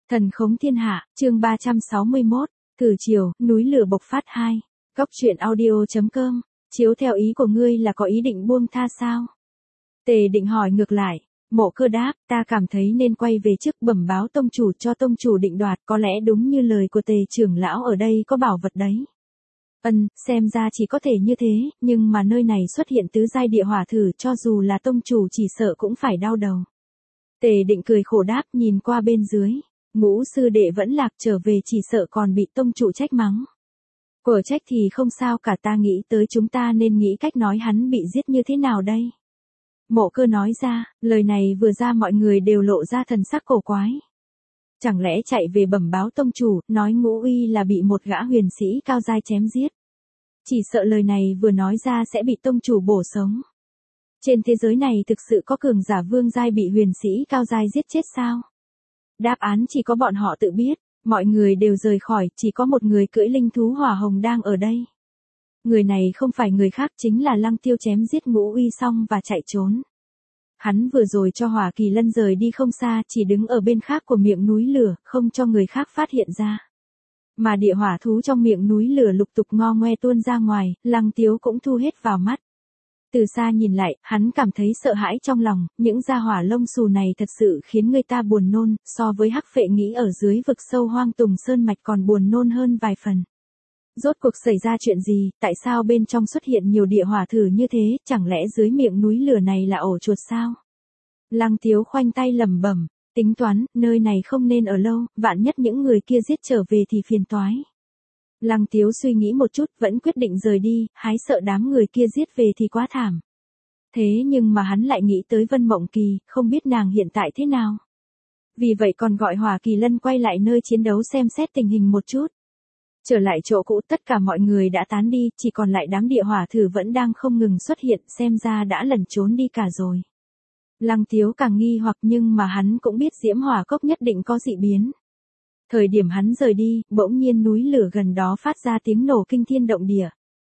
Thần khống thiên hạ, chương 361, Cử chiều, núi lửa bộc phát 2. Góc truyện audio.com, chiếu theo ý của ngươi là có ý định buông tha sao? Tề Định hỏi ngược lại. Mộ Cơ đáp, ta cảm thấy nên quay về trước bẩm báo tông chủ cho tông chủ định đoạt, có lẽ đúng như lời của Tề trưởng lão ở đây có bảo vật đấy. Xem ra chỉ có thể như thế, nhưng mà nơi này xuất hiện tứ giai địa hỏa thử, cho dù là tông chủ chỉ sợ cũng phải đau đầu. Tề Định cười khổ đáp, nhìn qua bên dưới. Ngũ sư đệ vẫn lạc trở về chỉ sợ còn bị tông chủ trách mắng. Của trách thì không sao cả, ta nghĩ tới chúng ta nên nghĩ cách nói hắn bị giết như thế nào đây. Mộ Cơ nói ra, lời này vừa ra mọi người đều lộ ra thần sắc cổ quái. Chẳng lẽ chạy về bẩm báo tông chủ, nói Ngũ Uy là bị một gã huyền sĩ cao giai chém giết. Chỉ sợ lời này vừa nói ra sẽ bị tông chủ bổ sống. Trên thế giới này thực sự có cường giả vương giai bị huyền sĩ cao giai giết chết sao? Đáp án chỉ có bọn họ tự biết, mọi người đều rời khỏi, chỉ có một người cưỡi linh thú hỏa hồng đang ở đây. Người này không phải người khác, chính là Lăng Tiêu chém giết Ngũ Uy xong và chạy trốn. Hắn vừa rồi cho Hỏa Kỳ Lân rời đi không xa, chỉ đứng ở bên khác của miệng núi lửa, không cho người khác phát hiện ra. Mà địa hỏa thú trong miệng núi lửa lục tục ngo ngoe tuôn ra ngoài, Lăng Tiếu cũng thu hết vào mắt. Từ xa nhìn lại, hắn cảm thấy sợ hãi trong lòng, những gia hỏa lông xù này thật sự khiến người ta buồn nôn, so với Hắc Phệ nghĩ ở dưới vực sâu hoang Tùng Sơn Mạch còn buồn nôn hơn vài phần. Rốt cuộc xảy ra chuyện gì, tại sao bên trong xuất hiện nhiều địa hỏa thử như thế, chẳng lẽ dưới miệng núi lửa này là ổ chuột sao? Lăng Tiếu khoanh tay lẩm bẩm, tính toán, nơi này không nên ở lâu, vạn nhất những người kia giết trở về thì phiền toái. Lăng Tiếu suy nghĩ một chút, vẫn quyết định rời đi, hái sợ đám người kia giết về thì quá thảm. Thế nhưng mà hắn lại nghĩ tới Vân Mộng Kỳ, không biết nàng hiện tại thế nào. Vì vậy còn gọi Hỏa Kỳ Lân quay lại nơi chiến đấu xem xét tình hình một chút. Trở lại chỗ cũ, tất cả mọi người đã tán đi, chỉ còn lại đám địa hỏa thử vẫn đang không ngừng xuất hiện, xem ra đã lẩn trốn đi cả rồi. Lăng Tiếu càng nghi hoặc, nhưng mà hắn cũng biết Diễm Hỏa Cốc nhất định có dị biến. Thời điểm hắn rời đi, bỗng nhiên núi lửa gần đó phát ra tiếng nổ kinh thiên động địa.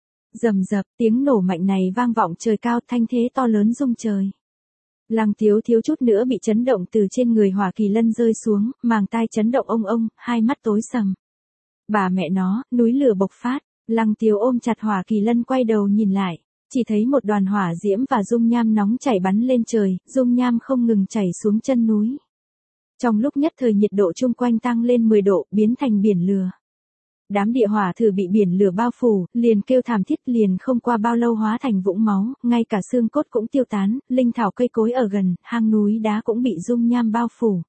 Rầm rập, tiếng nổ mạnh này vang vọng trời cao, thanh thế to lớn rung trời. Lăng Tiếu thiếu chút nữa bị chấn động từ trên người Hỏa Kỳ Lân rơi xuống, màng tai chấn động ông, hai mắt tối sầm. Bà mẹ nó, núi lửa bộc phát, Lăng Tiếu ôm chặt Hỏa Kỳ Lân quay đầu nhìn lại, chỉ thấy một đoàn hỏa diễm và dung nham nóng chảy bắn lên trời, dung nham không ngừng chảy xuống chân núi. Trong lúc nhất thời nhiệt độ chung quanh tăng lên 10 độ, biến thành biển lửa. Đám địa hỏa thử bị biển lửa bao phủ, liền kêu thảm thiết, liền không qua bao lâu hóa thành vũng máu, ngay cả xương cốt cũng tiêu tán, linh thảo cây cối ở gần, hang núi đá cũng bị dung nham bao phủ.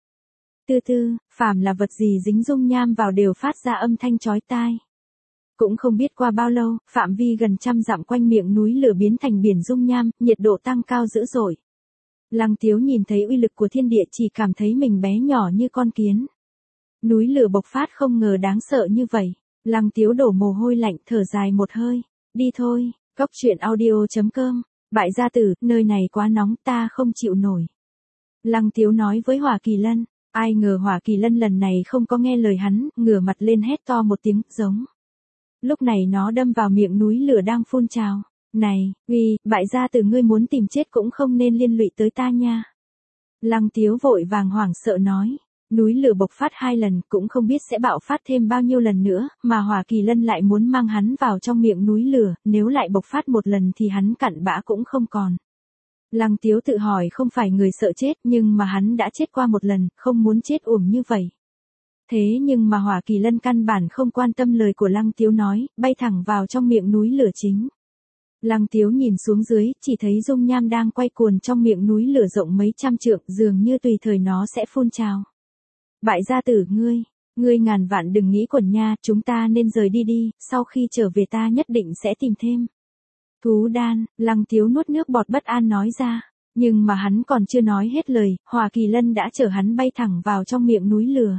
Phàm là vật gì dính dung nham vào đều phát ra âm thanh chói tai. Cũng không biết qua bao lâu, phạm vi gần 100 dặm quanh miệng núi lửa biến thành biển dung nham, nhiệt độ tăng cao dữ dội. Lăng Tiếu nhìn thấy uy lực của thiên địa chỉ cảm thấy mình bé nhỏ như con kiến. Núi lửa bộc phát không ngờ đáng sợ như vậy. Lăng Tiếu đổ mồ hôi lạnh, thở dài một hơi. Đi thôi, góc truyện audio.com. Bại gia tử, nơi này quá nóng, ta không chịu nổi. Lăng Tiếu nói với Hỏa Kỳ Lân. Ai ngờ Hỏa Kỳ Lân lần này không có nghe lời hắn, ngửa mặt lên hét to một tiếng, giống. Lúc này nó đâm vào miệng núi lửa đang phun trào. Này, bại gia tử, ngươi muốn tìm chết cũng không nên liên lụy tới ta nha. Lăng Tiếu vội vàng hoảng sợ nói. Núi lửa bộc phát 2 lần, cũng không biết sẽ bạo phát thêm bao nhiêu lần nữa, mà Hỏa Kỳ Lân lại muốn mang hắn vào trong miệng núi lửa, nếu lại bộc phát một lần thì hắn cặn bã cũng không còn. Lăng Tiếu tự hỏi, không phải người sợ chết, nhưng mà hắn đã chết qua một lần, không muốn chết uổng như vậy. Thế nhưng mà Hỏa Kỳ Lân căn bản không quan tâm lời của Lăng Tiếu nói, bay thẳng vào trong miệng núi lửa chính. Lăng Tiếu nhìn xuống dưới, chỉ thấy dung nham đang quay cuồng trong miệng núi lửa rộng mấy trăm trượng, dường như tùy thời nó sẽ phun trào. Bại gia tử, ngươi ngàn vạn đừng nghĩ quẩn nha, chúng ta nên rời đi, sau khi trở về ta nhất định sẽ tìm thêm thú đan. Lăng Tiếu nuốt nước bọt bất an nói ra, nhưng mà hắn còn chưa nói hết lời, Hỏa Kỳ Lân đã chở hắn bay thẳng vào trong miệng núi lửa.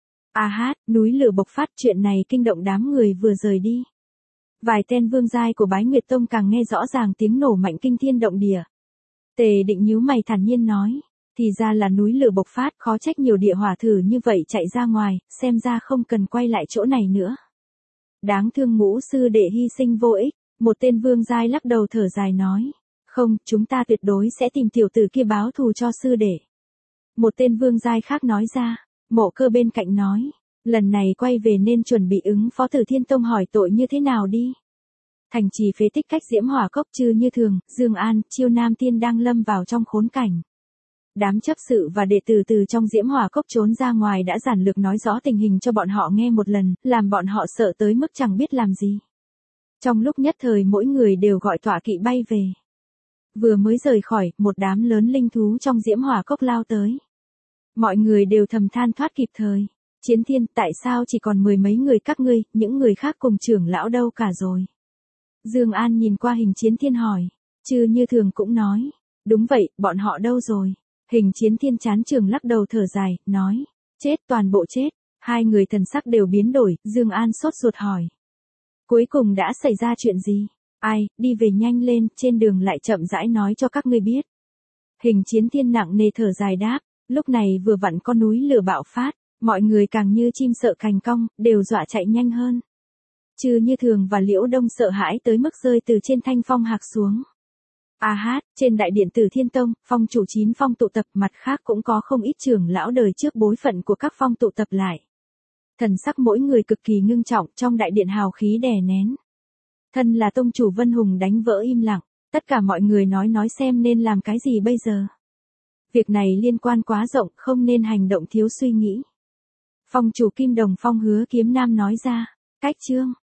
Núi lửa bộc phát, chuyện này kinh động đám người vừa rời đi. Vài tên vương giai của Bái Nguyệt Tông càng nghe rõ ràng tiếng nổ mạnh kinh thiên động địa. Tề Định nhíu mày thản nhiên nói, thì ra là núi lửa bộc phát, khó trách nhiều địa hỏa thử như vậy chạy ra ngoài, xem ra không cần quay lại chỗ này nữa. Đáng thương Ngũ sư đệ hy sinh vô ích, một tên vương giai lắc đầu thở dài nói, không, chúng ta tuyệt đối sẽ tìm tiểu tử kia báo thù cho sư đệ. Một tên vương giai khác nói ra, Mộ Cơ bên cạnh nói, lần này quay về nên chuẩn bị ứng phó Tử Thiên Tông hỏi tội như thế nào đi. Thành trì phế tích cách Diễm Hỏa Cốc Chư Như Thường, Dương An, Chiêu Nam Tiên đang lâm vào trong khốn cảnh. Đám chấp sự và đệ tử từ trong Diễm Hỏa Cốc trốn ra ngoài đã giản lược nói rõ tình hình cho bọn họ nghe một lần, làm bọn họ sợ tới mức chẳng biết làm gì. Trong lúc nhất thời mỗi người đều gọi tọa kỵ bay về. Vừa mới rời khỏi, một đám lớn linh thú trong Diễm Hỏa Cốc lao tới. Mọi người đều thầm than thoát kịp thời. Chiến Thiên, tại sao chỉ còn mười mấy người các ngươi, những người khác cùng trưởng lão đâu cả rồi? Dương An nhìn qua Hình Chiến Thiên hỏi. Chư Như Thường cũng nói. Đúng vậy, bọn họ đâu rồi? Hình Chiến Thiên chán trường lắc đầu thở dài, nói. Chết, toàn bộ chết. Hai người thần sắc đều biến đổi, Dương An sốt ruột hỏi. Cuối cùng đã xảy ra chuyện gì? Ai, đi về nhanh lên, trên đường lại chậm rãi nói cho các ngươi biết. Hình Chiến Thiên nặng nề thở dài đáp. Lúc này vừa vặn con núi lửa bạo phát, mọi người càng như chim sợ cành cong, đều dọa chạy nhanh hơn. Chư Như Thường và Liễu Đông sợ hãi tới mức rơi từ trên thanh phong hạc xuống. A hát, trên đại điện Tử Thiên Tông, phong chủ 9 phong tụ tập, mặt khác cũng có không ít trưởng lão đời trước bối phận của các phong tụ tập lại. Thần sắc mỗi người cực kỳ ngưng trọng, trong đại điện hào khí đè nén. Thân là tông chủ Vân Hùng đánh vỡ im lặng, tất cả mọi người nói xem nên làm cái gì bây giờ. Việc này liên quan quá rộng, không nên hành động thiếu suy nghĩ. Phong chủ Kim Đồng Phong Hứa Kiếm Nam nói ra, cách chương.